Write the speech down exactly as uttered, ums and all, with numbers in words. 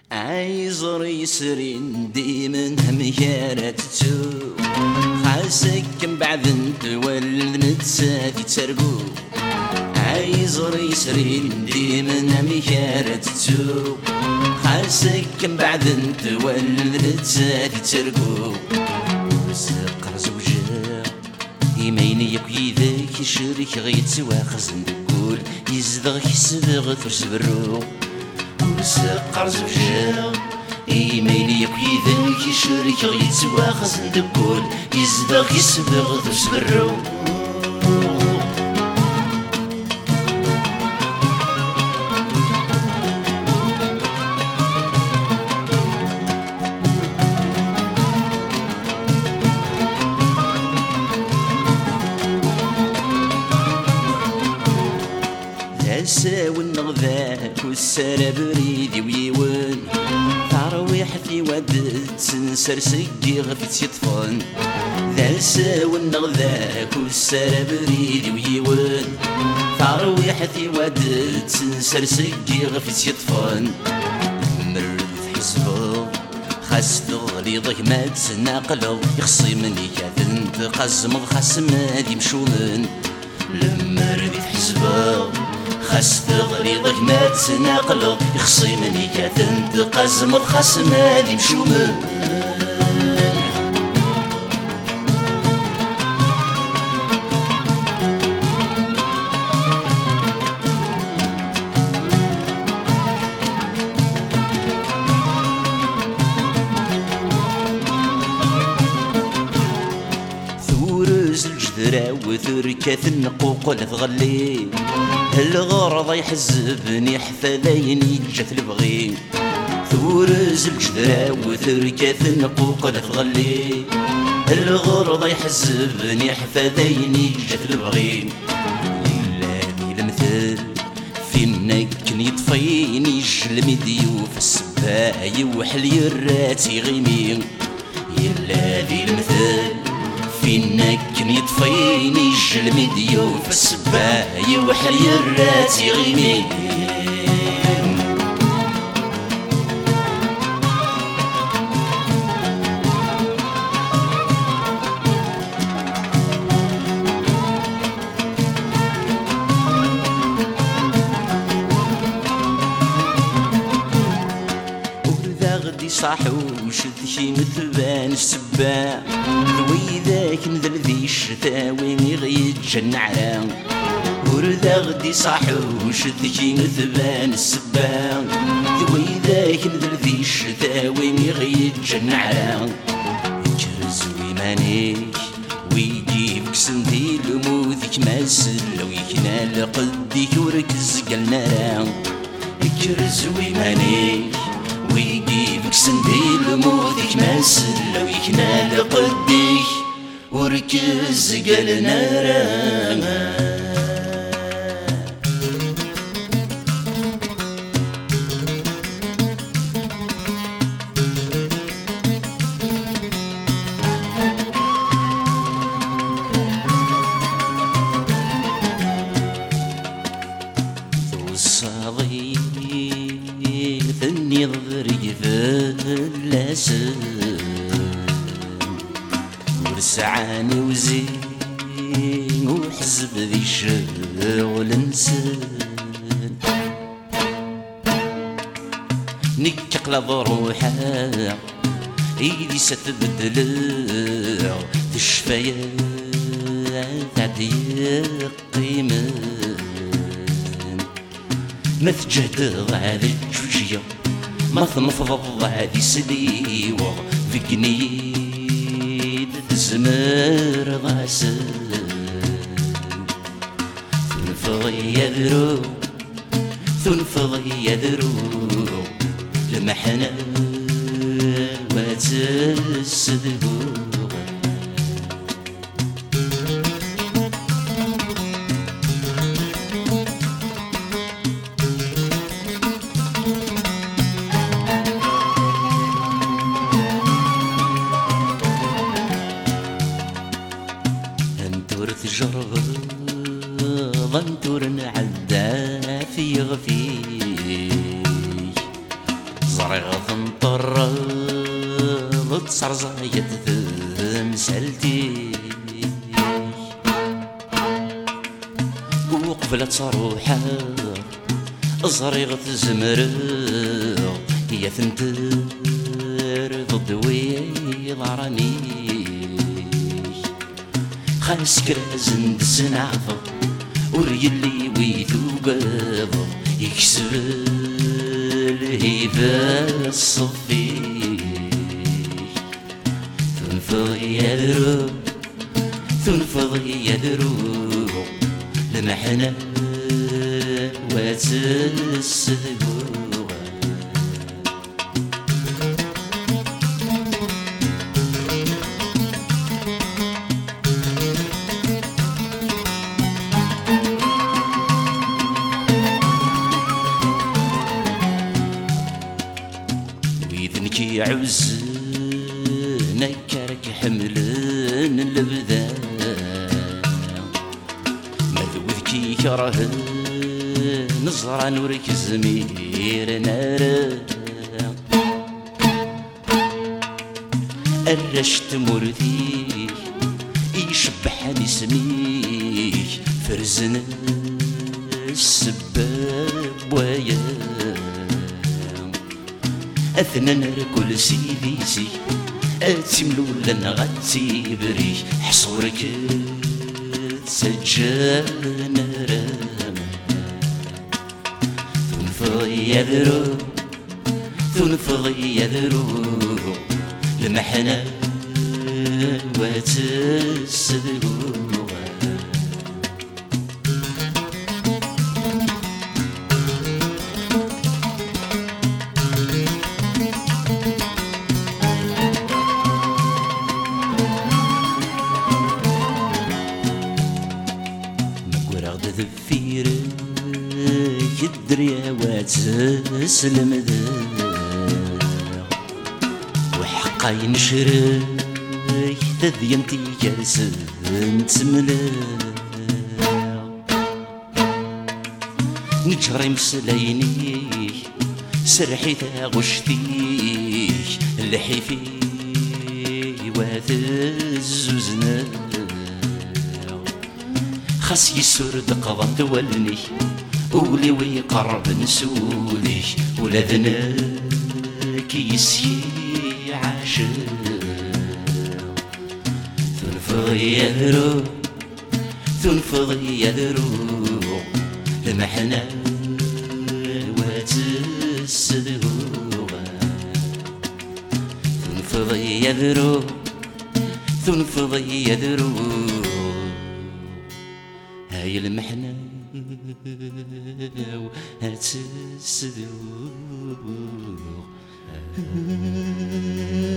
عايزر يسرين ديما مكانت تسوق خاسك من بعد نتولد نتسافي تسرقو عايزر يسرين ديما مكانت تسوق خاسك من بعد نتولد نتسافي تسرقو وسقر زوجها يميني يكيدك يشرك غيتسوا خزن دقول يزدغ يسبغ فرس برو وسقر زوجها يميني يكيدك يشرك غيتسوا خزن دقول يزدغ يسبغ فرس برو ساون نغذاك والسارة بريدي ويون ترويح في ود تنسر سقي غفت يطفن ذا ساون نغذاك والسارة بريدي ويون ترويح في ود تنسر سقي غفت يطفن مرد حزبه خاس تغليظك ما تناقلو يخصي مني كاثن تقزمض خاس مادي مشومن لما رديت حزبه خاس تغليظك ما تناقلو يخصي مني كاثن تقزمض خاس مادي مشومن الجدرة وثركة النقوق لتغلي الغرض يحزبني حفاذيني جات البغي ثورز الجدرة وثركة النقوق لتغلي الغرض يحزبني حفاذيني جات البغي لاني المثل في منك يطفيني جلمدي وفي السباي وحلي الراتي غيمي يلادي المثل فينك يطفيني جلمديو في السباي وحلي الراتي غيمي غدي صاحوش ذكي مثبان السباع ذويذاك نذل ذي الشتاوي غيد جنعرا ورذا غدي صاحوش ذكي مثبان السباع ذويذاك نذل ذي الشتاوي غيد جنعرا كرزوي مانيك ويجيبك سندي لموذك ماسل لو يكنال قديك وركز قلنا كرزوي مانيك ويجيبك سندي لموذك ماسل لو يكنال قديك وركز قلنا راما توصلي ثني ضري فلاسن ورسعاني وزين وحزب ذي شغل نسان نكق لضروحها ايدي ستبدل تشفيا تعدي قيمة ما تجهد هذه الجوجية ما تنفض هذه سليوة في قنيد تزمر غاسل تنفض يذرو تنفض يذرو لمحنا وتسدبو تجرب ظنتور نعدى في غفيك زريغ تنطر تصر زايد تمسالتي وقبلت صروحة زريغ تزمر هي ثنتر ضد ويل راني خاس كرازن سنعفر وريلي ويثو قاضر يكسب الهيبة الصفي تنفض يدرو تنفض يدرو لمحنا وتسدو ويذنكي عوز نكرك حملن البدا مذوذكي كره نزرع نورك زمير نار الرشت مرثيك يشبحني سميك فرزن السباب ويا أثنى كل سيديسي أتملولا غتي بريك حصورك تسجل رام تنفض يذرو تنفض يذرو لمحنا وتسدو ذفير يدري وتسلم ذا وحقا ينشر تذينتي جالس نتملا نجري مسلايني سرحي غشتي لحيفي وتزوزنا خاس يسرد قضم تولني ولي ويقرب نسولي ولا ذناك يسيي عاشق تنفض يذرو تنفض يذرو لمحنا وتسدو تنفض يذرو تنفض يذرو هاي المحنة وهتسدو